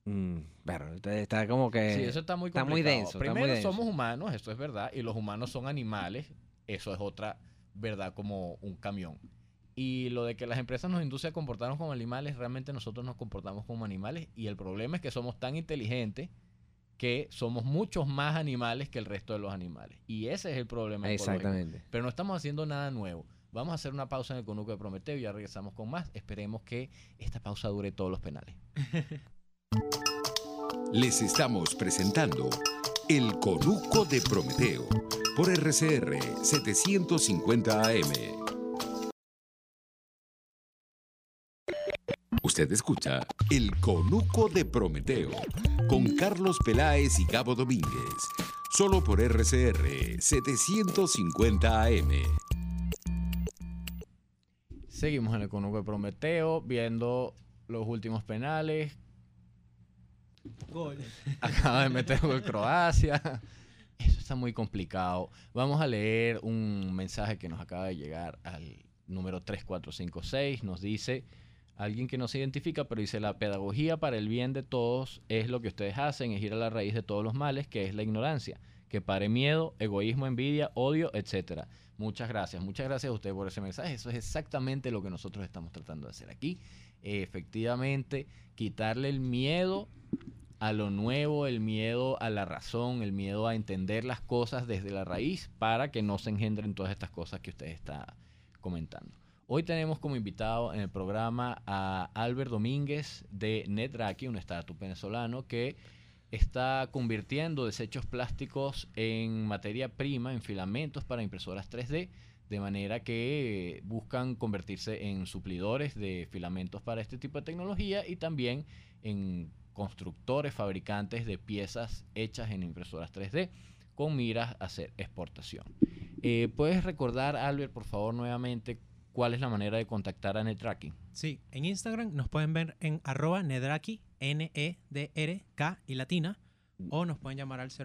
Pero está como que... Sí, eso está muy complicado. Está muy denso. Primero, somos humanos, esto es verdad, y los humanos son animales, eso es otra verdad como un camión. Y lo de que las empresas nos inducen a comportarnos como animales, realmente nosotros nos comportamos como animales, y el problema es que somos tan inteligentes que somos muchos más animales que el resto de los animales. Y ese es el problema ecológico. Exactamente. Pero no estamos haciendo nada nuevo. Vamos a hacer una pausa en el Conuco de Prometeo y ya regresamos con más. Esperemos que esta pausa dure todos los penales. Les estamos presentando El Conuco de Prometeo por RCR 750 AM. Usted escucha El Conuco de Prometeo con Carlos Peláez y Gabo Domínguez, solo por RCR 750 AM. Seguimos en el Conuco de Prometeo viendo los últimos penales. Gol. Acaba de meter gol Croacia. Eso está muy complicado. Vamos a leer un mensaje que nos acaba de llegar al número 3456. Nos dice alguien que no se identifica, pero dice: la pedagogía para el bien de todos es lo que ustedes hacen, es ir a la raíz de todos los males, que es la ignorancia, que pare miedo, egoísmo, envidia, odio, etcétera. Muchas gracias a usted por ese mensaje. Eso es exactamente lo que nosotros estamos tratando de hacer aquí. Efectivamente, quitarle el miedo a lo nuevo, el miedo a la razón, el miedo a entender las cosas desde la raíz para que no se engendren todas estas cosas que usted está comentando. Hoy tenemos como invitado en el programa a Albert Domínguez de Netraki, un startup venezolano que está convirtiendo desechos plásticos en materia prima, en filamentos para impresoras 3D, de manera que buscan convertirse en suplidores de filamentos para este tipo de tecnología y también en constructores, fabricantes de piezas hechas en impresoras 3D con miras a hacer exportación. ¿Puedes recordar, Albert, por favor, nuevamente cuál es la manera de contactar a Netraki? Sí, en Instagram nos pueden ver en @Nedraki, Nedrk y latina, o nos pueden llamar al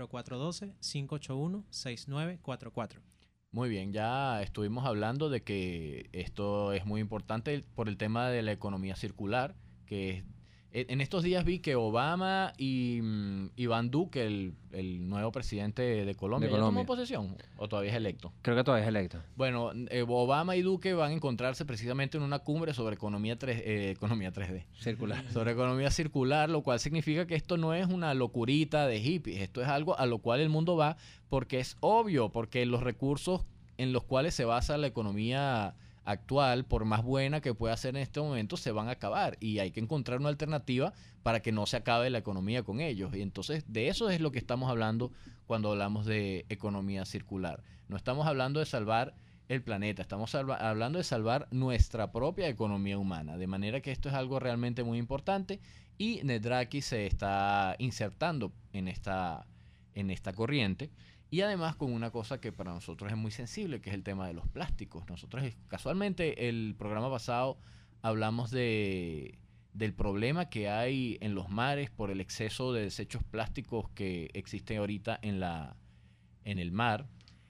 0412-581-6944. Muy bien, ya estuvimos hablando de que esto es muy importante por el tema de la economía circular, que en estos días vi que Obama y Iván Duque, el nuevo presidente de Colombia, ¿ya tomó posesión o todavía es electo? Creo que todavía es electo. Bueno, Obama y Duque van a encontrarse precisamente en una cumbre sobre economía 3D. Circular. Sobre economía circular, lo cual significa que esto no es una locurita de hippies, esto es algo a lo cual el mundo va porque es obvio, porque los recursos en los cuales se basa la economía actual, por más buena que pueda ser en este momento, se van a acabar y hay que encontrar una alternativa para que no se acabe la economía con ellos. Y entonces de eso es lo que estamos hablando cuando hablamos de economía circular. No estamos hablando de salvar el planeta, estamos hablando de salvar nuestra propia economía humana, de manera que esto es algo realmente muy importante y Netraki se está insertando en esta corriente. Y además con una cosa que para nosotros es muy sensible, que es el tema de los plásticos. Nosotros casualmente el programa pasado hablamos del problema que hay en los mares por el exceso de desechos plásticos que existe ahorita en el mar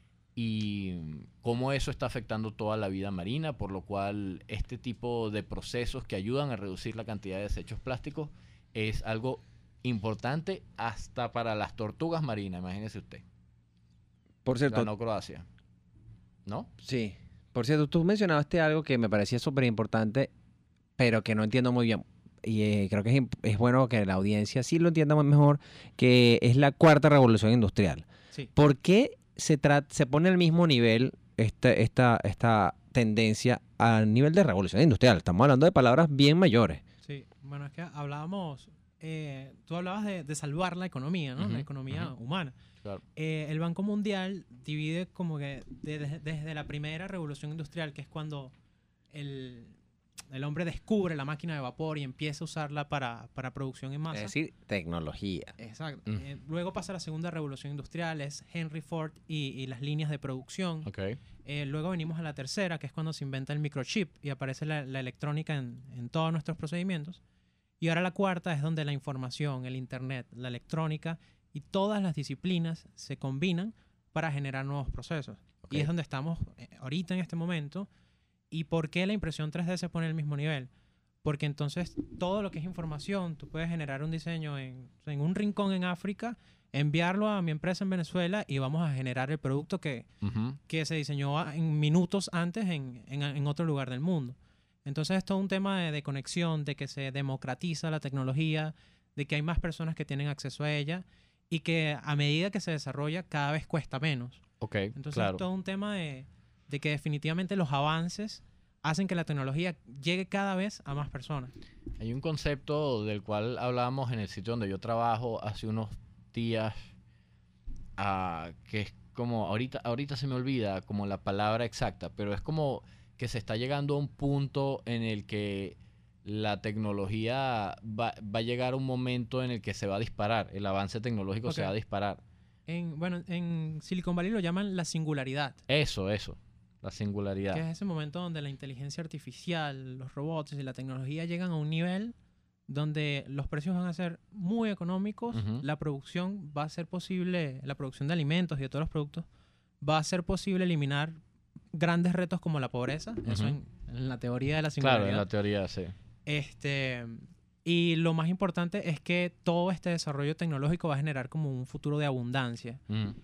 y cómo eso está afectando toda la vida marina, por lo cual este tipo de procesos que ayudan a reducir la cantidad de desechos plásticos es algo importante hasta para las tortugas marinas, imagínese usted. Por cierto, ganó Croacia, ¿no? Sí. Por cierto, tú mencionaste algo que me parecía súper importante, pero que no entiendo muy bien. Y creo que es bueno que la audiencia sí lo entienda mejor, que es la cuarta revolución industrial. Sí. ¿Por qué se pone al mismo nivel esta tendencia a nivel de revolución industrial? Estamos hablando de palabras bien mayores. Sí, bueno, es que hablábamos, tú hablabas de salvar la economía, ¿no? La economía humana. Claro. El Banco Mundial divide como que desde la primera revolución industrial, que es cuando el hombre descubre la máquina de vapor y empieza a usarla para producción en masa. Es decir, tecnología. Exacto. Luego pasa la segunda revolución industrial, es Henry Ford y las líneas de producción. Okay. Luego venimos a la tercera, que es cuando se inventa el microchip y aparece la electrónica en todos nuestros procedimientos. Y ahora la cuarta es donde la información, el internet, la electrónica y todas las disciplinas se combinan para generar nuevos procesos. Okay. Y es donde estamos ahorita en este momento. ¿Y por qué la impresión 3D se pone al mismo nivel? porque entonces todo lo que es información, tú puedes generar un diseño en un rincón en África, enviarlo a mi empresa en Venezuela y vamos a generar el producto que se diseñó en minutos antes en otro lugar del mundo. Entonces es todo un tema de conexión, de que se democratiza la tecnología, de que hay más personas que tienen acceso a ella y que a medida que se desarrolla cada vez cuesta menos. Entonces es todo un tema de que definitivamente los avances hacen que la tecnología llegue cada vez a más personas. Hay un concepto del cual hablábamos en el sitio donde yo trabajo hace unos días, que es como, ahorita se me olvida como la palabra exacta, pero es como que se está llegando a un punto en el que la tecnología va a llegar a un momento en el que se va a disparar, el avance tecnológico se va a disparar. En Silicon Valley lo llaman la singularidad. Eso, la singularidad. Que es ese momento donde la inteligencia artificial, los robots y la tecnología llegan a un nivel donde los precios van a ser muy económicos, la producción va a ser posible, la producción de alimentos y de todos los productos, va a ser posible eliminar grandes retos como la pobreza, eso en la teoría de la singularidad. Claro, en la teoría, sí. Y lo más importante es que todo este desarrollo tecnológico va a generar como un futuro de abundancia.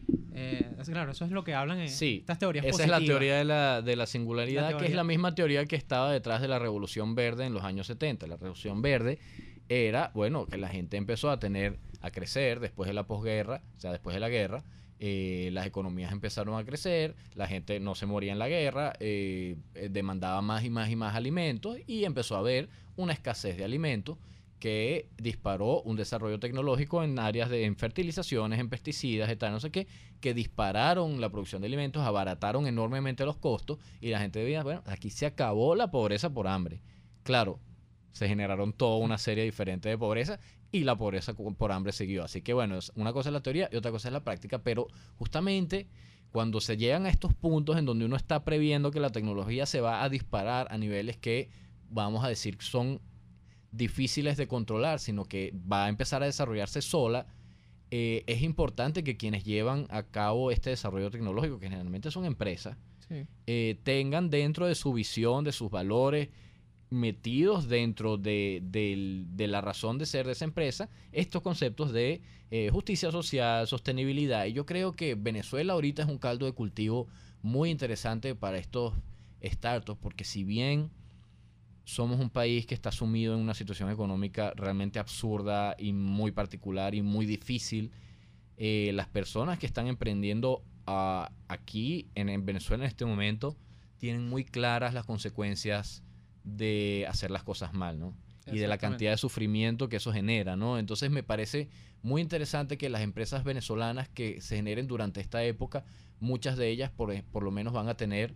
Claro, eso es lo que hablan en estas teorías esa positivas. Es la teoría de la singularidad, que es la misma teoría que estaba detrás de la Revolución Verde en los años 70. La Revolución Verde era, bueno, que la gente empezó a crecer después de la posguerra, o sea, después de la guerra. Las economías empezaron a crecer, la gente no se moría en la guerra, demandaba más y más y más alimentos y empezó a haber una escasez de alimentos que disparó un desarrollo tecnológico en áreas en fertilizaciones, en pesticidas, no sé qué, que dispararon la producción de alimentos, abarataron enormemente los costos y la gente decía, bueno, aquí se acabó la pobreza por hambre. Claro, se generaron toda una serie diferente de pobreza y la pobreza por hambre siguió. Así que bueno, una cosa es la teoría y otra cosa es la práctica, pero justamente cuando se llegan a estos puntos en donde uno está previendo que la tecnología se va a disparar a niveles que, vamos a decir, son difíciles de controlar, sino que va a empezar a desarrollarse sola, es importante que quienes llevan a cabo este desarrollo tecnológico, que generalmente son empresas, tengan dentro de su visión, de sus valores, metidos dentro de la razón de ser de esa empresa, estos conceptos de justicia social, sostenibilidad. Y yo creo que Venezuela ahorita es un caldo de cultivo muy interesante para estos startups, porque si bien somos un país que está sumido en una situación económica realmente absurda y muy particular y muy difícil, las personas que están emprendiendo aquí en Venezuela en este momento tienen muy claras las consecuencias de hacer las cosas mal, ¿no? Y de la cantidad de sufrimiento que eso genera, ¿no? Entonces me parece muy interesante que las empresas venezolanas que se generen durante esta época, muchas de ellas por lo menos van a tener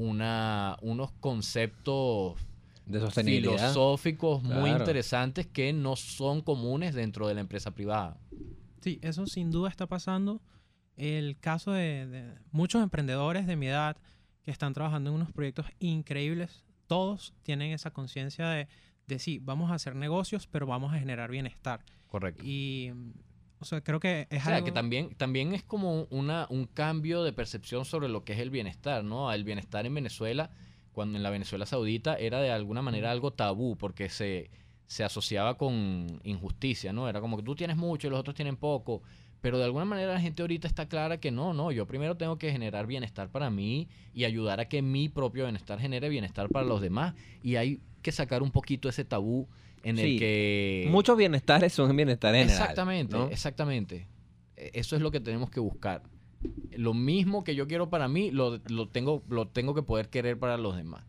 unos conceptos de sostenibilidad filosóficos muy interesantes que no son comunes dentro de la empresa privada. Sí, eso sin duda está pasando. El caso de muchos emprendedores de mi edad que están trabajando en unos proyectos increíbles, todos tienen esa conciencia de sí, vamos a hacer negocios, pero vamos a generar bienestar. Correcto. Y, o sea, creo que es algo... que también es como un cambio de percepción sobre lo que es el bienestar, ¿no? El bienestar en Venezuela, cuando en la Venezuela Saudita, era de alguna manera algo tabú, porque se asociaba con injusticia, ¿no? Era como que tú tienes mucho y los otros tienen poco. Pero de alguna manera la gente ahorita está clara que no, yo primero tengo que generar bienestar para mí y ayudar a que mi propio bienestar genere bienestar para los demás. Y hay que sacar un poquito ese tabú en el que... muchos bienestares son bienestar general. Exactamente, ¿no? Exactamente. Eso es lo que tenemos que buscar. Lo mismo que yo quiero para mí, lo tengo que poder querer para los demás.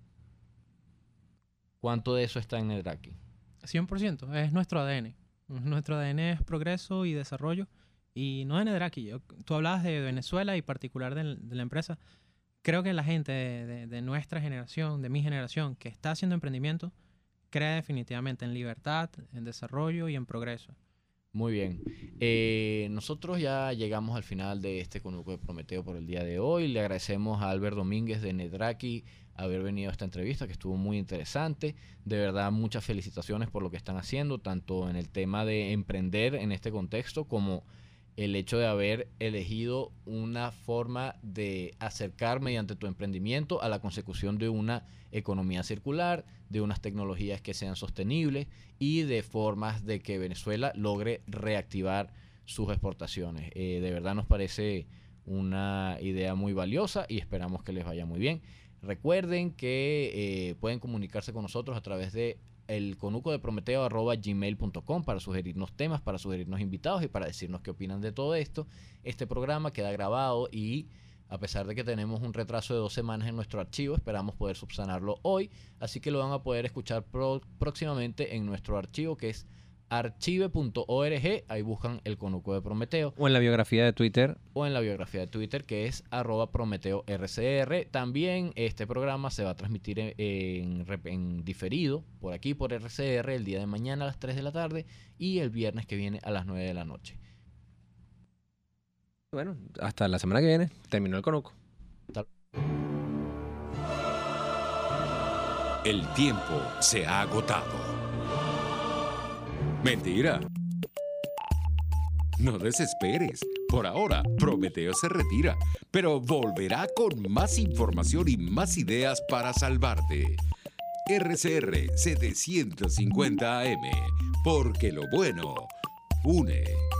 ¿Cuánto de eso está en Nedraki? 100%, es nuestro ADN. Nuestro ADN es progreso y desarrollo. Y no de Nedraki. Tú hablabas de Venezuela y particular de la empresa. Creo que la gente de nuestra generación, de mi generación, que está haciendo emprendimiento, cree definitivamente en libertad, en desarrollo y en progreso. Muy bien. Nosotros ya llegamos al final de este Conuco de Prometeo por el día de hoy. Le agradecemos a Albert Domínguez de Nedraki haber venido a esta entrevista, que estuvo muy interesante. De verdad, muchas felicitaciones por lo que están haciendo, tanto en el tema de emprender en este contexto, como el hecho de haber elegido una forma de acercar mediante tu emprendimiento a la consecución de una economía circular, de unas tecnologías que sean sostenibles y de formas de que Venezuela logre reactivar sus exportaciones. De verdad nos parece una idea muy valiosa y esperamos que les vaya muy bien. Recuerden que pueden comunicarse con nosotros a través de elconucodeprometeo@gmail.com para sugerirnos temas, para sugerirnos invitados y para decirnos qué opinan de todo esto. Este programa queda grabado y a pesar de que tenemos un retraso de 2 semanas en nuestro archivo, esperamos poder subsanarlo hoy, así que lo van a poder escuchar próximamente en nuestro archivo, que es archive.org. Ahí buscan El Conuco de Prometeo. O en la biografía de Twitter. O en la biografía de Twitter, que es @PrometeoRCR. También este programa se va a transmitir en diferido por aquí, por RCR, el día de mañana a las 3 de la tarde y el viernes que viene a las 9 de la noche. Bueno, hasta la semana que viene. Terminó El Conuco. El tiempo se ha agotado. Mentira. No desesperes. Por ahora, Prometeo se retira, pero volverá con más información y más ideas para salvarte. RCR 750 AM, porque lo bueno une.